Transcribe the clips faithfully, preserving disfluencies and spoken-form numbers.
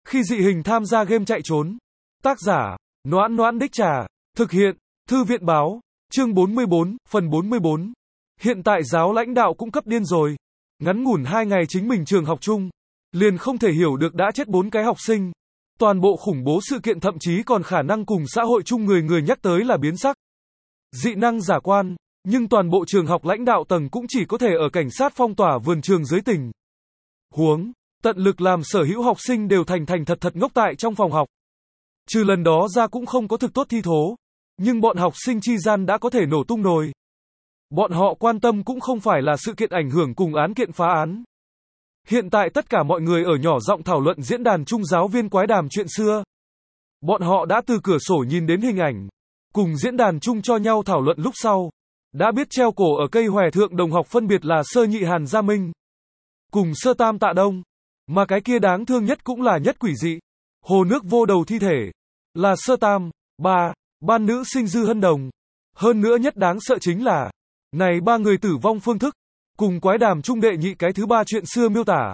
Khi dị hình tham gia game chạy trốn. Tác giả, Noãn Noãn Đích Trà. Thực hiện, Thư viện Báo. Chương bốn mươi bốn, phần bốn mươi bốn. Hiện tại giáo lãnh đạo cũng cấp điên rồi. Ngắn ngủn hai ngày chính mình trường học chung. Liền không thể hiểu được đã chết bốn cái học sinh. Toàn bộ khủng bố sự kiện thậm chí còn khả năng cùng xã hội chung người người nhắc tới là biến sắc. Dị năng giả quan, nhưng toàn bộ trường học lãnh đạo tầng cũng chỉ có thể ở cảnh sát phong tỏa vườn trường dưới tình huống, tận lực làm sở hữu học sinh đều thành thành thật thật ngốc tại trong phòng học. Trừ lần đó ra cũng không có thực tốt thi thố, nhưng bọn học sinh chi gian đã có thể nổ tung nồi. Bọn họ quan tâm cũng không phải là sự kiện ảnh hưởng cùng án kiện phá án. Hiện tại tất cả mọi người ở nhỏ giọng thảo luận diễn đàn chung giáo viên quái đàm chuyện xưa. Bọn họ đã từ cửa sổ nhìn đến hình ảnh, cùng diễn đàn chung cho nhau thảo luận lúc sau. Đã biết treo cổ ở cây hòe thượng đồng học phân biệt là Sơ Nhị Hàn Gia Minh, cùng Sơ Tam Tạ Đông. Mà cái kia đáng thương nhất cũng là nhất quỷ dị. Hồ nước vô đầu thi thể, là Sơ Tam, ba, ban nữ sinh Dư Hân Đồng. Hơn nữa nhất đáng sợ chính là, này ba người tử vong phương thức, cùng quái đàm trung đệ nhị cái thứ ba chuyện xưa miêu tả.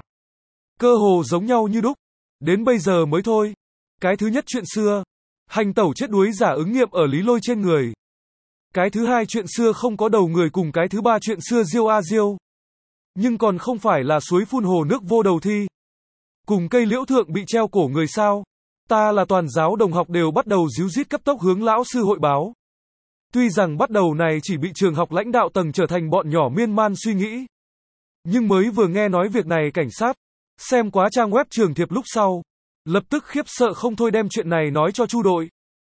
Cơ hồ giống nhau như đúc. Đến bây giờ mới thôi. Cái thứ nhất chuyện xưa, hành tẩu chết đuối giả ứng nghiệm ở Lý Lôi trên người. Cái thứ hai chuyện xưa không có đầu người cùng cái thứ ba chuyện xưa Diêu A Diêu. Nhưng còn không phải là suối phun hồ nước vô đầu thi. Cùng cây liễu thượng bị treo cổ người sao. Ta là toàn giáo đồng học đều bắt đầu díu dít cấp tốc hướng lão sư hội báo. Tuy rằng bắt đầu này chỉ bị trường học lãnh đạo tầng trở thành bọn nhỏ miên man suy nghĩ. Nhưng mới vừa nghe nói việc này cảnh sát, xem quá trang web trường thiệp lúc sau, lập tức khiếp sợ không thôi đem chuyện này nói cho Chu đội.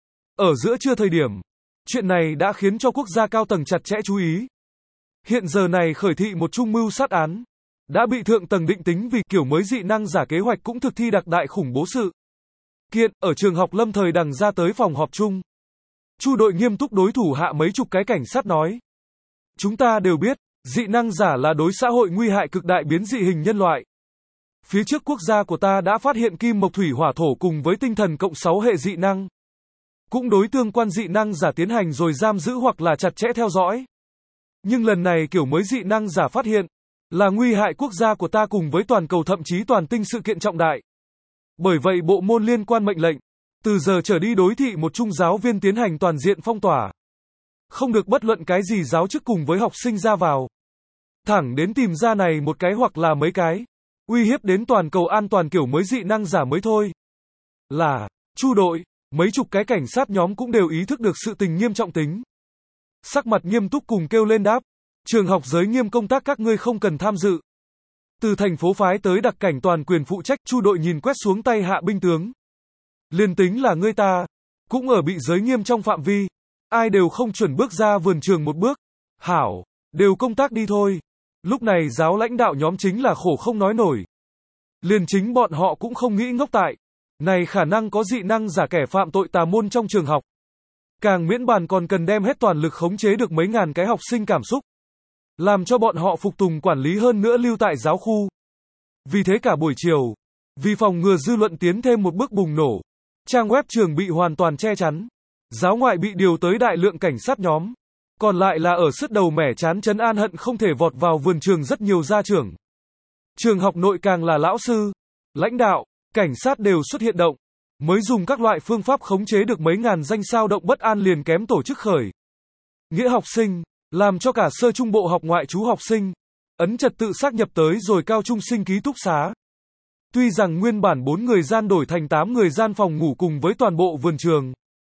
Ở giữa trưa thời điểm, chuyện này đã khiến cho quốc gia cao tầng chặt chẽ chú ý. Hiện giờ này khởi thị một trung mưu sát án, đã bị thượng tầng định tính vì kiểu mới dị năng giả kế hoạch cũng thực thi đặc đại khủng bố sự kiện, ở trường học lâm thời đằng ra tới phòng họp chung. Chu đội nghiêm túc đối thủ hạ mấy chục cái cảnh sát nói. Chúng ta đều biết, dị năng giả là đối xã hội nguy hại cực đại biến dị hình nhân loại. Phía trước quốc gia của ta đã phát hiện kim mộc thủy hỏa thổ cùng với tinh thần cộng sáu hệ dị năng. Cũng đối tương quan dị năng giả tiến hành rồi giam giữ hoặc là chặt chẽ theo dõi. Nhưng lần này kiểu mới dị năng giả phát hiện, là nguy hại quốc gia của ta cùng với toàn cầu thậm chí toàn tinh sự kiện trọng đại. Bởi vậy bộ môn liên quan mệnh lệnh, từ giờ trở đi đối thị một trung giáo viên tiến hành toàn diện phong tỏa. Không được bất luận cái gì giáo chức cùng với học sinh ra vào. Thẳng đến tìm ra này một cái hoặc là mấy cái, uy hiếp đến toàn cầu an toàn kiểu mới dị năng giả mới thôi. Là, Chu đội, mấy chục cái cảnh sát nhóm cũng đều ý thức được sự tình nghiêm trọng tính. Sắc mặt nghiêm túc cùng kêu lên đáp. Trường học giới nghiêm công tác các ngươi không cần tham dự. Từ thành phố phái tới đặc cảnh toàn quyền phụ trách, Chu đội nhìn quét xuống tay hạ binh tướng. Liên tính là ngươi ta, cũng ở bị giới nghiêm trong phạm vi. Ai đều không chuẩn bước ra vườn trường một bước. Hảo, đều công tác đi thôi. Lúc này giáo lãnh đạo nhóm chính là khổ không nói nổi. Liền chính bọn họ cũng không nghĩ ngốc tại. Này khả năng có dị năng giả kẻ phạm tội tà môn trong trường học. Càng miễn bàn còn cần đem hết toàn lực khống chế được mấy ngàn cái học sinh cảm xúc. Làm cho bọn họ phục tùng quản lý hơn nữa lưu tại giáo khu. Vì thế cả buổi chiều, vì phòng ngừa dư luận tiến thêm một bước bùng nổ, trang web trường bị hoàn toàn che chắn. Giáo ngoại bị điều tới đại lượng cảnh sát nhóm. Còn lại là ở sứt đầu mẻ chán trấn an hận không thể vọt vào vườn trường rất nhiều gia trưởng. Trường học nội càng là lão sư, lãnh đạo, cảnh sát đều xuất hiện động. Mới dùng các loại phương pháp khống chế được mấy ngàn danh sao động bất an liền kém tổ chức khởi nghĩa học sinh, làm cho cả sơ trung bộ học ngoại trú học sinh, ấn trật tự xác nhập tới rồi cao trung sinh ký túc xá. Tuy rằng nguyên bản bốn người gian đổi thành tám người gian phòng ngủ cùng với toàn bộ vườn trường,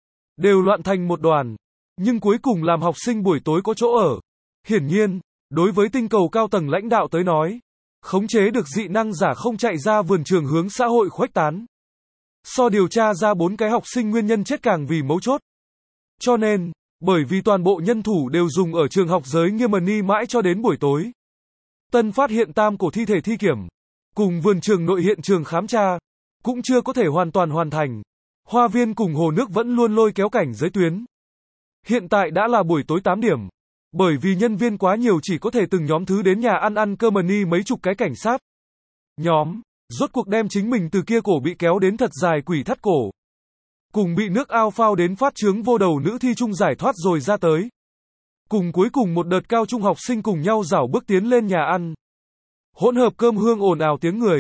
đều loạn thành một đoàn, nhưng cuối cùng làm học sinh buổi tối có chỗ ở. Hiển nhiên, đối với tinh cầu cao tầng lãnh đạo tới nói, khống chế được dị năng giả không chạy ra vườn trường hướng xã hội khuếch tán. So điều tra ra bốn cái học sinh nguyên nhân chết càng vì mấu chốt. Cho nên, bởi vì toàn bộ nhân thủ đều dùng ở trường học giới nghiêm ni mãi cho đến buổi tối. Tân phát hiện tam cổ thi thể thi kiểm, cùng vườn trường nội hiện trường khám tra, cũng chưa có thể hoàn toàn hoàn thành. Hoa viên cùng hồ nước vẫn luôn lôi kéo cảnh giới tuyến. Hiện tại đã là buổi tối tám điểm. Bởi vì nhân viên quá nhiều chỉ có thể từng nhóm thứ đến nhà ăn ăn cơm ni mấy chục cái cảnh sát. Nhóm, rốt cuộc đem chính mình từ kia cổ bị kéo đến thật dài quỷ thắt cổ. Cùng bị nước ao phao đến phát trướng vô đầu nữ thi trung giải thoát rồi ra tới. Cùng cuối cùng một đợt cao trung học sinh cùng nhau rảo bước tiến lên nhà ăn. Hỗn hợp cơm hương ồn ào tiếng người.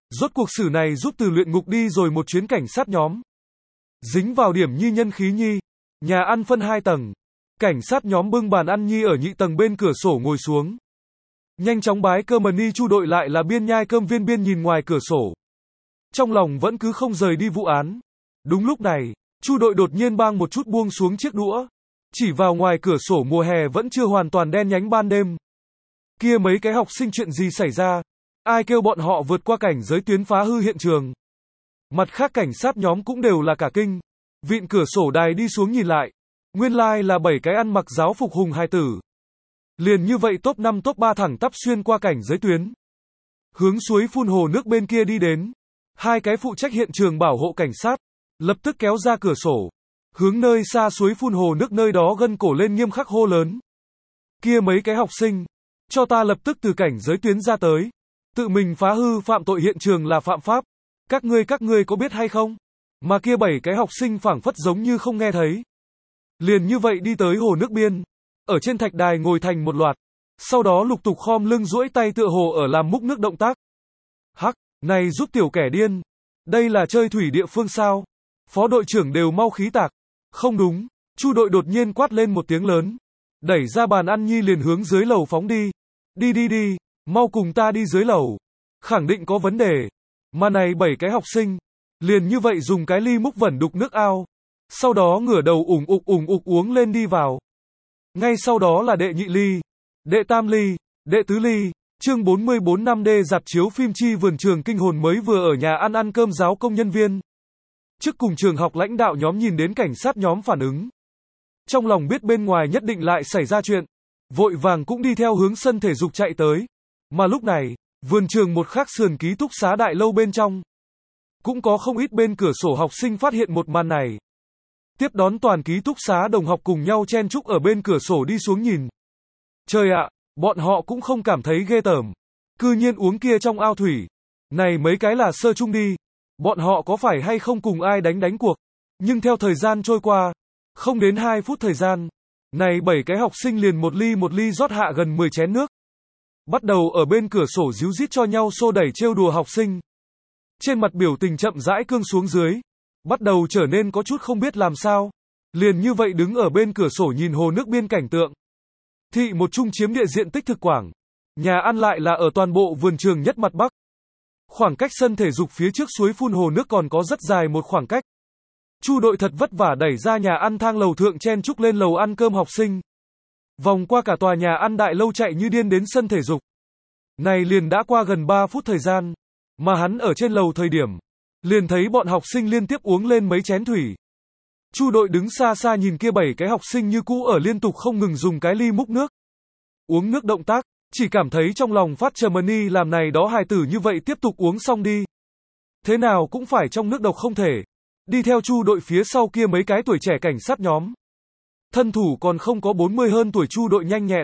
Rốt cuộc sử này giúp từ luyện ngục đi rồi một chuyến cảnh sát nhóm. Dính vào điểm như nhân khí nhi. Nhà ăn phân hai tầng. Cảnh sát nhóm bưng bàn ăn nhi ở nhị tầng bên cửa sổ ngồi xuống. Nhanh chóng bái cơm mà ni Chu đội lại là biên nhai cơm viên biên nhìn ngoài cửa sổ. Trong lòng vẫn cứ không rời đi vụ án. Đúng lúc này, Chu đội đột nhiên bang một chút buông xuống chiếc đũa. Chỉ vào ngoài cửa sổ mùa hè vẫn chưa hoàn toàn đen nhánh ban đêm. Kia mấy cái học sinh chuyện gì xảy ra? Ai kêu bọn họ vượt qua cảnh giới tuyến phá hư hiện trường? Mặt khác cảnh sát nhóm cũng đều là cả kinh. Vịn cửa sổ đài đi xuống nhìn lại. Nguyên lai like là bảy cái ăn mặc giáo phục hùng hài tử. Liền như vậy top năm top ba thẳng tắp xuyên qua cảnh giới tuyến. Hướng suối phun hồ nước bên kia đi đến. Hai cái phụ trách hiện trường bảo hộ cảnh sát. Lập tức kéo ra cửa sổ. Hướng nơi xa suối phun hồ nước nơi đó gân cổ lên nghiêm khắc hô lớn. Kia mấy cái học sinh. Cho ta lập tức từ cảnh giới tuyến ra tới. Tự mình phá hư phạm tội hiện trường là phạm pháp. Các ngươi các ngươi có biết hay không? Mà kia bảy cái học sinh phảng phất giống như không nghe thấy. Liền như vậy đi tới hồ nước biên. Ở trên thạch đài ngồi thành một loạt. Sau đó lục tục khom lưng duỗi tay tựa hồ ở làm múc nước động tác. Hắc, này giúp tiểu kẻ điên. Đây là chơi thủy địa phương sao? Phó đội trưởng đều mau khí tạc. Không đúng, Chu đội đột nhiên quát lên một tiếng lớn. Đẩy ra bàn ăn nhi liền hướng dưới lầu phóng đi. Đi đi đi, mau cùng ta đi dưới lầu. Khẳng định có vấn đề. Mà này bảy cái học sinh. Liền như vậy dùng cái ly múc vẩn đục nước ao. Sau đó ngửa đầu ủng ục ủng ục uống lên đi vào. Ngay sau đó là đệ nhị ly, đệ tam ly, đệ tứ ly. Chương bốn mươi bốn năm D dạp chiếu phim chi vườn trường kinh hồn mới vừa ở nhà ăn ăn cơm giáo công nhân viên. Trước cùng trường học lãnh đạo nhóm nhìn đến cảnh sát nhóm phản ứng. Trong lòng biết bên ngoài nhất định lại xảy ra chuyện. Vội vàng cũng đi theo hướng sân thể dục chạy tới. Mà lúc này, vườn trường một khắc sườn ký túc xá đại lâu bên trong. Cũng có không ít bên cửa sổ học sinh phát hiện một màn này. Tiếp đón toàn ký túc xá đồng học cùng nhau chen chúc ở bên cửa sổ đi xuống nhìn. Trời ạ, bọn họ cũng không cảm thấy ghê tởm. Cư nhiên uống kia trong ao thủy. Này mấy cái là sơ chung đi. Bọn họ có phải hay không cùng ai đánh đánh cuộc. Nhưng theo thời gian trôi qua, không đến hai phút thời gian, này bảy cái học sinh liền một ly một ly rót hạ gần mười chén nước. Bắt đầu ở bên cửa sổ díu dít cho nhau xô đẩy trêu đùa học sinh. Trên mặt biểu tình chậm rãi cương xuống dưới. Bắt đầu trở nên có chút không biết làm sao. Liền như vậy đứng ở bên cửa sổ nhìn hồ nước biên cảnh tượng. Thị một chung chiếm địa diện tích thực quảng. Nhà ăn lại là ở toàn bộ vườn trường nhất mặt bắc. Khoảng cách sân thể dục phía trước suối phun hồ nước còn có rất dài một khoảng cách. Chu đội thật vất vả đẩy ra nhà ăn thang lầu thượng chen chúc lên lầu ăn cơm học sinh. Vòng qua cả tòa nhà ăn đại lâu chạy như điên đến sân thể dục. Này liền đã qua gần ba phút thời gian. Mà hắn ở trên lầu thời điểm. Liền thấy bọn học sinh liên tiếp uống lên mấy chén thủy. Chu đội đứng xa xa nhìn kia bảy cái học sinh như cũ ở liên tục không ngừng dùng cái ly múc nước. Uống nước động tác, chỉ cảm thấy trong lòng phát trầm ni làm này đó hài tử như vậy tiếp tục uống xong đi. Thế nào cũng phải trong nước độc không thể. Đi theo Chu đội phía sau kia mấy cái tuổi trẻ cảnh sát nhóm. Thân thủ còn không có bốn mươi hơn tuổi Chu đội nhanh nhẹn.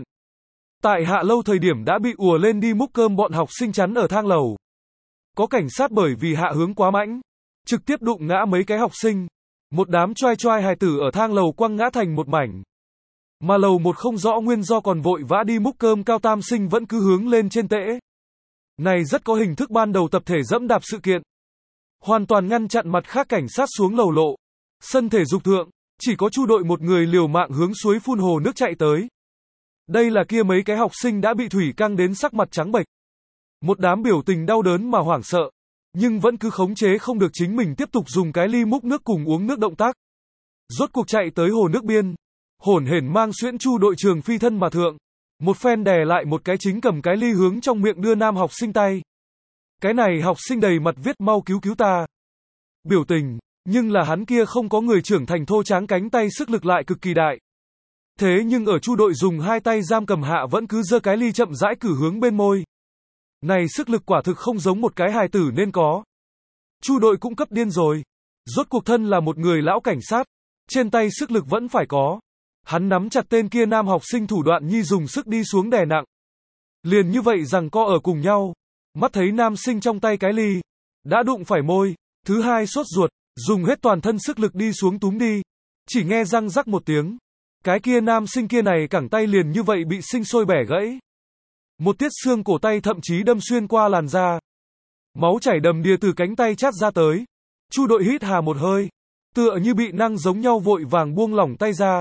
Tại hạ lâu thời điểm đã bị ùa lên đi múc cơm bọn học sinh chắn ở thang lầu. Có cảnh sát bởi vì hạ hướng quá mãnh, trực tiếp đụng ngã mấy cái học sinh. Một đám choai choai hài tử ở thang lầu quăng ngã thành một mảnh. Mà lầu một không rõ nguyên do còn vội vã đi múc cơm cao tam sinh vẫn cứ hướng lên trên tễ. Này rất có hình thức ban đầu tập thể dẫm đạp sự kiện. Hoàn toàn ngăn chặn mặt khác cảnh sát xuống lầu lộ. Sân thể dục thượng, chỉ có Chu đội một người liều mạng hướng suối phun hồ nước chạy tới. Đây là kia mấy cái học sinh đã bị thủy căng đến sắc mặt trắng bệch. Một đám biểu tình đau đớn mà hoảng sợ. Nhưng vẫn cứ khống chế không được chính mình tiếp tục dùng cái ly múc nước cùng uống nước động tác. Rốt cuộc chạy tới hồ nước biên. Hổn hển mang xuyễn Chu đội trường phi thân mà thượng. Một phen đè lại một cái chính cầm cái ly hướng trong miệng đưa nam học sinh tay. Cái này học sinh đầy mặt viết mau cứu cứu ta. Biểu tình, nhưng là hắn kia không có người trưởng thành thô tráng cánh tay sức lực lại cực kỳ đại. Thế nhưng ở Chu đội dùng hai tay giam cầm hạ vẫn cứ giơ cái ly chậm rãi cử hướng bên môi. Này sức lực quả thực không giống một cái hài tử nên có. Chu đội cũng cấp điên rồi. Rốt cuộc thân là một người lão cảnh sát. Trên tay sức lực vẫn phải có. Hắn nắm chặt tên kia nam học sinh thủ đoạn nhi dùng sức đi xuống đè nặng. Liền như vậy rằng co ở cùng nhau. Mắt thấy nam sinh trong tay cái ly. Đã đụng phải môi. Thứ hai sốt ruột. Dùng hết toàn thân sức lực đi xuống túm đi. Chỉ nghe răng rắc một tiếng. Cái kia nam sinh kia này cẳng tay liền như vậy bị sinh sôi bẻ gãy. Một tiết xương cổ tay thậm chí đâm xuyên qua làn da. Máu chảy đầm đìa từ cánh tay chát ra tới. Chu đội hít hà một hơi, tựa như bị năng giống nhau vội vàng buông lỏng tay ra.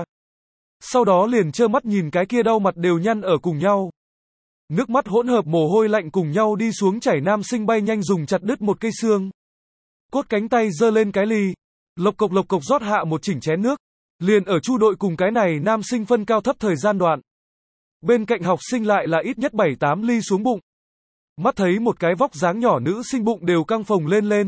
Sau đó liền trơ mắt nhìn cái kia đau mặt đều nhăn ở cùng nhau. Nước mắt hỗn hợp mồ hôi lạnh cùng nhau đi xuống chảy, nam sinh bay nhanh dùng chặt đứt một cây xương. Cốt cánh tay giơ lên cái ly, lộc cộc lộc cộc rót hạ một chỉnh chén nước. Liền ở Chu đội cùng cái này nam sinh phân cao thấp thời gian đoạn. Bên cạnh học sinh lại là ít nhất bảy tám ly xuống bụng. Mắt thấy một cái vóc dáng nhỏ nữ sinh bụng đều căng phồng lên lên.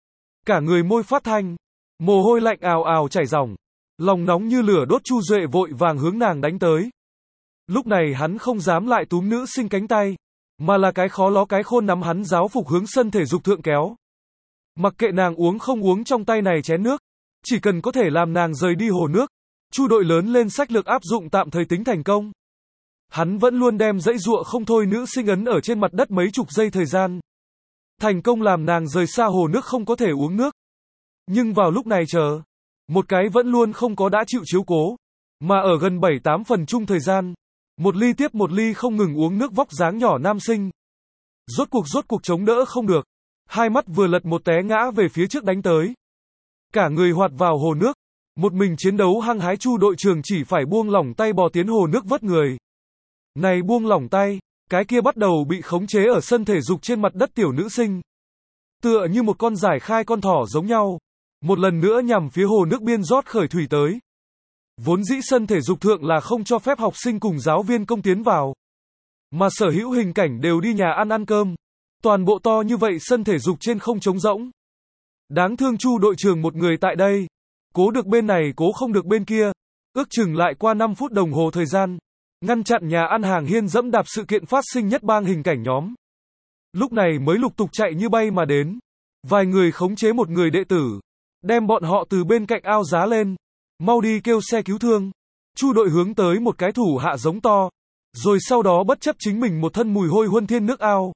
Cả người môi phát thanh, mồ hôi lạnh ào ào chảy ròng. Lòng nóng như lửa đốt, Chu Duệ vội vàng hướng nàng đánh tới. Lúc này hắn không dám lại túm nữ sinh cánh tay, mà là cái khó ló cái khôn nắm hắn giáo phục hướng sân thể dục thượng kéo. Mặc kệ nàng uống không uống trong tay này chén nước, chỉ cần có thể làm nàng rời đi hồ nước, Chu đội lớn lên sách lược áp dụng tạm thời tính thành công. Hắn vẫn luôn đem dãy dụa không thôi nữ sinh ấn ở trên mặt đất mấy chục giây thời gian. Thành công làm nàng rời xa hồ nước, không có thể uống nước. Nhưng vào lúc này chờ, một cái vẫn luôn không có đã chịu chiếu cố, mà ở gần bảy tám phần chung thời gian, một ly tiếp một ly không ngừng uống nước vóc dáng nhỏ nam sinh. Rốt cuộc rốt cuộc chống đỡ không được, hai mắt vừa lật một té ngã về phía trước đánh tới. Cả người hoạt vào hồ nước, một mình chiến đấu hăng hái, Chu đội trưởng chỉ phải buông lỏng tay bò tiến hồ nước vớt người. Này buông lỏng tay, cái kia bắt đầu bị khống chế ở sân thể dục trên mặt đất tiểu nữ sinh. Tựa như một con giải khai con thỏ giống nhau, một lần nữa nhằm phía hồ nước biên rót khởi thủy tới. Vốn dĩ sân thể dục thượng là không cho phép học sinh cùng giáo viên công tiến vào, mà sở hữu hình cảnh đều đi nhà ăn ăn cơm. Toàn bộ to như vậy sân thể dục trên không trống rỗng. Đáng thương Chu đội trưởng một người tại đây, cố được bên này cố không được bên kia, ước chừng lại qua năm phút đồng hồ thời gian, ngăn chặn nhà ăn hàng hiên dẫm đạp sự kiện phát sinh nhất bang hình cảnh nhóm. Lúc này mới lục tục chạy như bay mà đến. Vài người khống chế một người đệ tử, đem bọn họ từ bên cạnh ao giá lên, mau đi kêu xe cứu thương. Chu đội hướng tới một cái thủ hạ giống to, rồi sau đó bất chấp chính mình một thân mùi hôi huân thiên nước ao,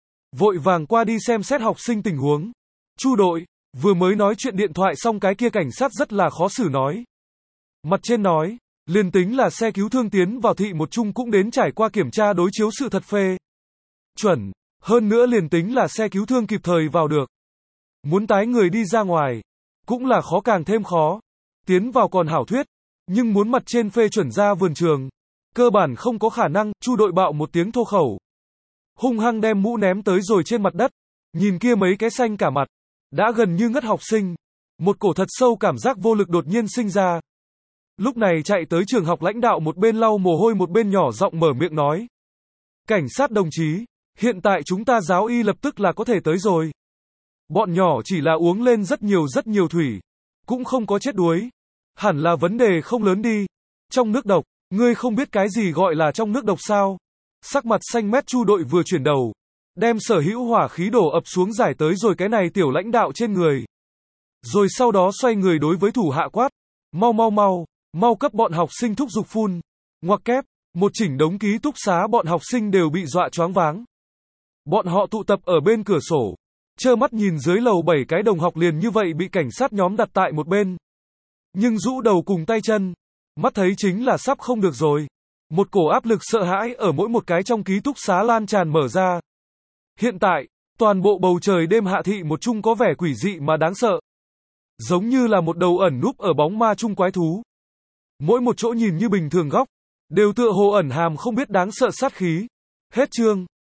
vội vàng qua đi xem xét học sinh tình huống. Chu đội vừa mới nói chuyện điện thoại xong, cái kia cảnh sát rất là khó xử nói. Mặt trên nói, liền tính là xe cứu thương tiến vào thị một chung cũng đến trải qua kiểm tra đối chiếu sự thật phê chuẩn, hơn nữa liền tính là xe cứu thương kịp thời vào được, muốn tái người đi ra ngoài cũng là khó càng thêm khó. Tiến vào còn hảo thuyết, nhưng muốn mặt trên phê chuẩn ra vườn trường, cơ bản không có khả năng. Chu đội bạo một tiếng thô khẩu, hung hăng đem mũ ném tới rồi trên mặt đất, nhìn kia mấy cái xanh cả mặt, đã gần như ngất học sinh, một cổ thật sâu cảm giác vô lực đột nhiên sinh ra. Lúc này chạy tới trường học lãnh đạo một bên lau mồ hôi một bên nhỏ giọng mở miệng nói. Cảnh sát đồng chí, hiện tại chúng ta giáo y lập tức là có thể tới rồi. Bọn nhỏ chỉ là uống lên rất nhiều rất nhiều thủy, cũng không có chết đuối. Hẳn là vấn đề không lớn đi. Trong nước độc, ngươi không biết cái gì gọi là trong nước độc sao? Sắc mặt xanh mét Chu đội vừa chuyển đầu, đem sở hữu hỏa khí đổ ập xuống giải tới rồi cái này tiểu lãnh đạo trên người. Rồi sau đó xoay người đối với thủ hạ quát. Mau mau mau, mau cấp bọn học sinh thúc giục phun. Ngoặc kép, một chỉnh đống ký túc xá bọn học sinh đều bị dọa choáng váng. Bọn họ tụ tập ở bên cửa sổ, trơ mắt nhìn dưới lầu bảy cái đồng học liền như vậy bị cảnh sát nhóm đặt tại một bên. Nhưng rũ đầu cùng tay chân, mắt thấy chính là sắp không được rồi. Một cổ áp lực sợ hãi ở mỗi một cái trong ký túc xá lan tràn mở ra. Hiện tại, toàn bộ bầu trời đêm hạ thị một chung có vẻ quỷ dị mà đáng sợ. Giống như là một đầu ẩn núp ở bóng ma chung quái thú. Mỗi một chỗ nhìn như bình thường góc, đều tựa hồ ẩn hàm không biết đáng sợ sát khí. Hết chương.